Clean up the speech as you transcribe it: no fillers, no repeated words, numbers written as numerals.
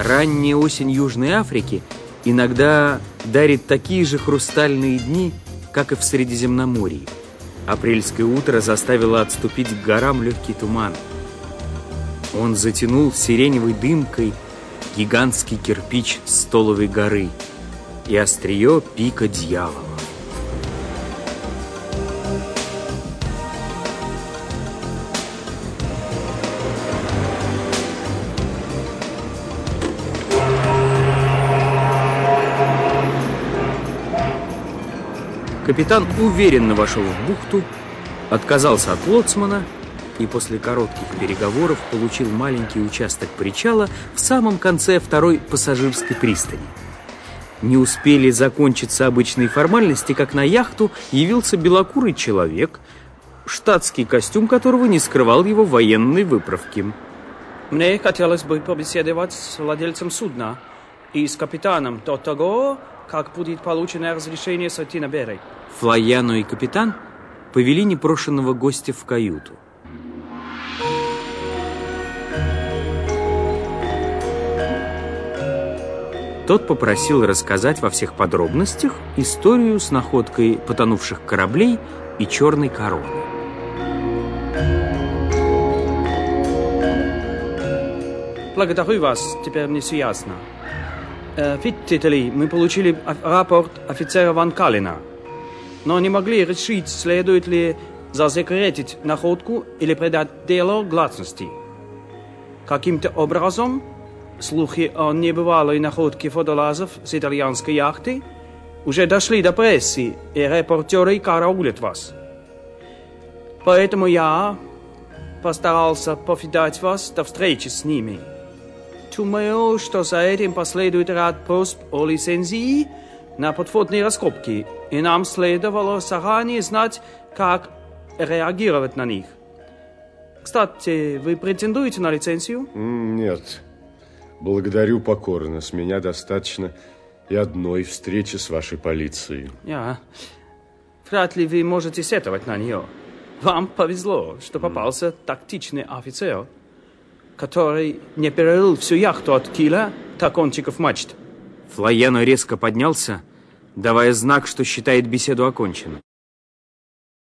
Ранняя осень Южной Африки иногда дарит такие же хрустальные дни, как и в Средиземноморье. Апрельское утро заставило отступить к горам легкий туман. Он затянул сиреневой дымкой гигантский кирпич Столовой горы и острие пика Дьявола. Капитан уверенно вошел в бухту, отказался от лоцмана и после коротких переговоров получил маленький участок причала в самом конце второй пассажирской пристани. Не успели закончиться обычные формальности, как на яхту явился белокурый человек, штатский костюм которого не скрывал его военной выправки. Мне хотелось бы побеседовать с владельцем судна и с капитаном до того, как будет получено разрешение сойти на берег. Флояно и капитан повели непрошенного гостя в каюту. Тот попросил рассказать во всех подробностях историю с находкой потонувших кораблей и черной короны. Благодарю вас, теперь мне все ясно. Видите ли, мы получили рапорт офицера Ван Калена, но не могли решить, следует ли засекретить находку или придать делу гласности. Каким-то образом слухи о небывалой находке водолазов с итальянской яхты уже дошли до прессы, и репортеры караулят вас. Поэтому я постарался повидать вас до встречи с ними. Думаю, что за этим последует ряд просьб о лицензии на подводные раскопки, и нам следовало заранее знать, как реагировать на них. Кстати, вы претендуете на лицензию? Нет. Благодарю покорно. С меня достаточно и одной встречи с вашей полицией. Вряд ли вы можете сетовать на нее. Вам повезло, что попался тактичный офицер, который не перерыл всю яхту от киля до кончиков мачт. Флояно резко поднялся, давая знак, что считает беседу оконченной.